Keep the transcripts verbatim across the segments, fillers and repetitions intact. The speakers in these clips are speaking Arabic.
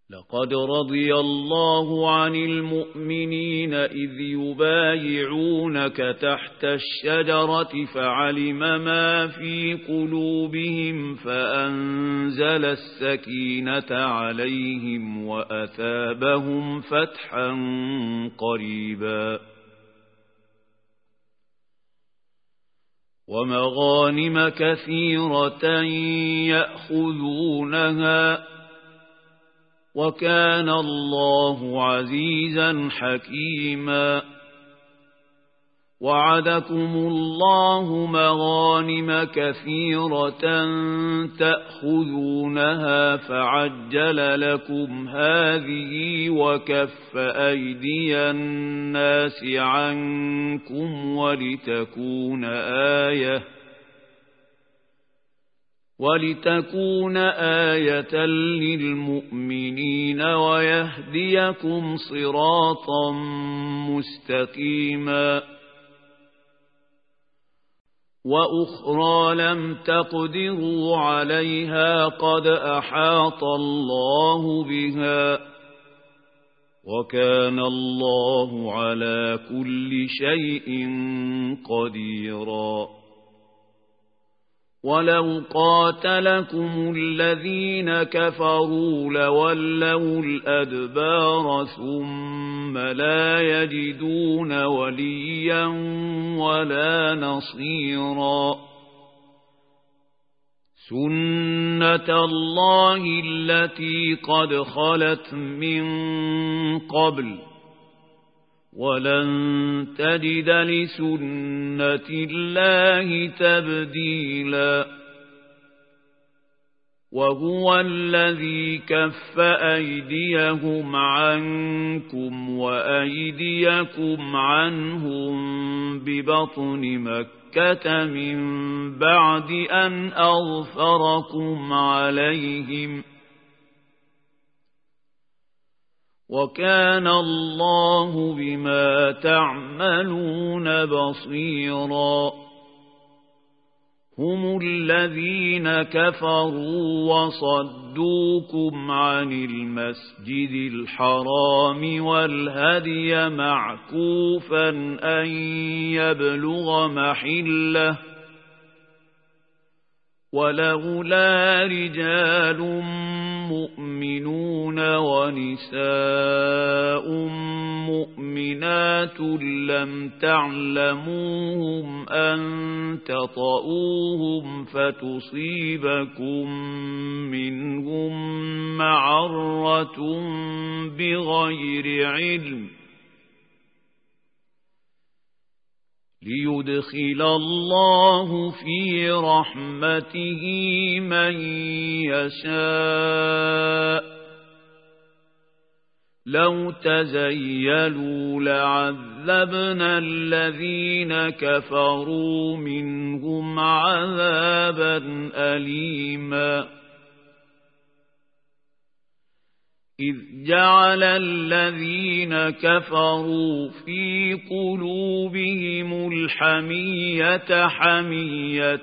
لقد رضي الله عن المؤمنين إذ يبايعونك تحت الشجرة فعلم ما في قلوبهم فأنزل السكينة عليهم وأثابهم فتحا قريبا ومغانم كثيرة يأخذونها وكان الله عزيزا حكيما وعدكم الله مغانم كثيرة تأخذونها فعجل لكم هذه وكف أيدي الناس عنكم ولتكون آية ولتكون آية للمؤمنين ويهديكم صراطا مستقيما وأخرى لم تقدروا عليها قد أحاط الله بها وكان الله على كل شيء قديرا ولو قاتلكم الذين كفروا لولوا الأدبار ثم لا يجدون وليا ولا نصيرا سنة الله التي قد خلت من قبل ولن تجد لسنة الله تبديلا وهو الذي كف أيديهم عنكم وأيديكم عنهم ببطن مكة من بعد أن أظفركم عليهم وكان الله بما تعملون بصيرا هم الذين كفروا وصدوكم عن المسجد الحرام والهدي معكوفا أن يبلغ محله ولولا رجال مؤمنون ونساء مؤمنات لم تعلموهم أن تطؤوهم فتصيبكم منهم معرة بغير علم ليدخل الله في رحمته من يشاء لو تزيلوا لعذبنا الذين كفروا منهم عذابا أليما إذ جعل الذين كفروا في قلوبهم الحمية حمية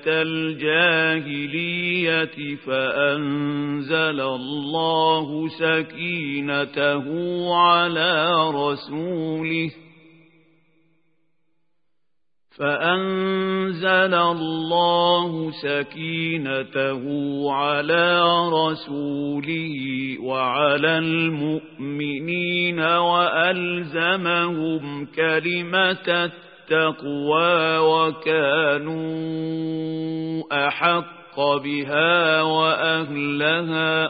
الجاهلية فأنزل الله سكينته على رسوله فأنزل الله سكينته على رسوله وعلى المؤمنين وألزمهم كلمة التقوى وكانوا أحق بها وأهلها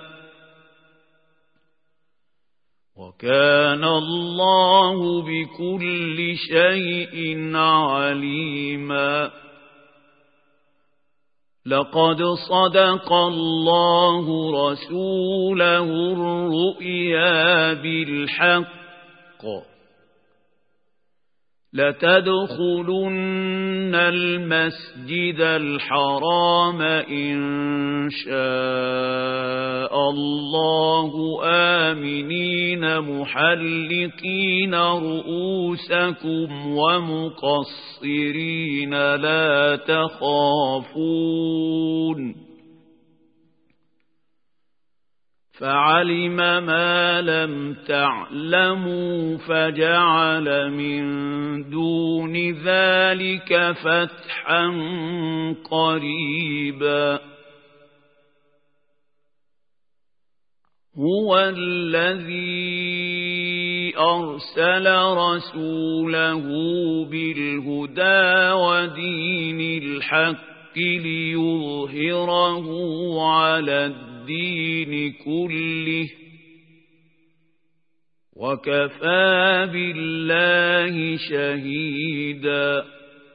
وكان الله بكل شيء عليما لقد صدق الله رسوله الرؤيا بالحق لتدخلن المسجد الحرام إن شاء الله آمنين محلقين رؤوسكم ومقصرين لا تخافون فعلم ما لم تعلموا فجعل من دون ذلك فتحا قريبا هو الذي أرسل رسوله بالهدى ودين الحق ليظهره على الدين كله وكفى بالله شهيدا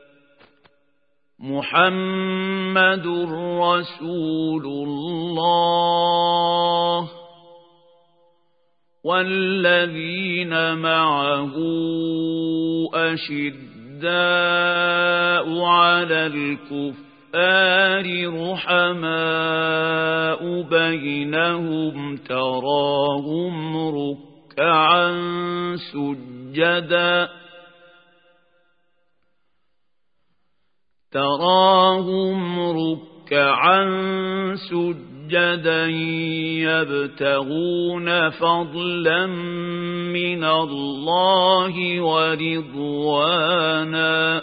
محمد رسول الله والذين معه أشداء على الكفار رحماء بينهم تراهم ركعا سجدا تراهم ركعا سجدا يبتغون فضلا من الله ورضوانا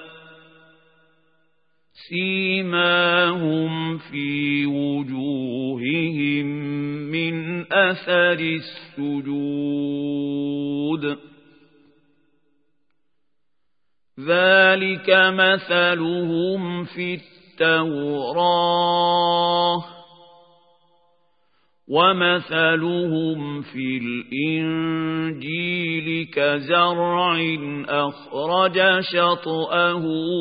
سيماهم في وجوههم من أثر السجود ذلك مثلهم في التوراة ومثلهم في الإنجيل كزرع أخرج شطأه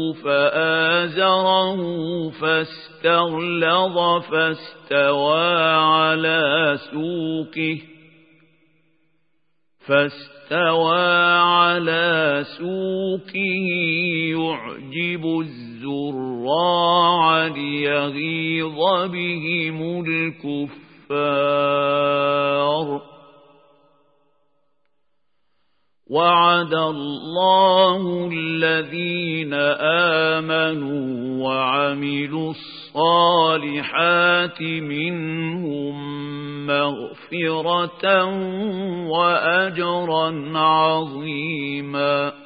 فآزره فاستغلظ فاستوى على سوقه فاستوى على سوقه يعجب الزراع ليغيظ بهم الكفار وعد الله الذين آمنوا وعملوا الصالحات منهم مغفرة وأجرا عظيما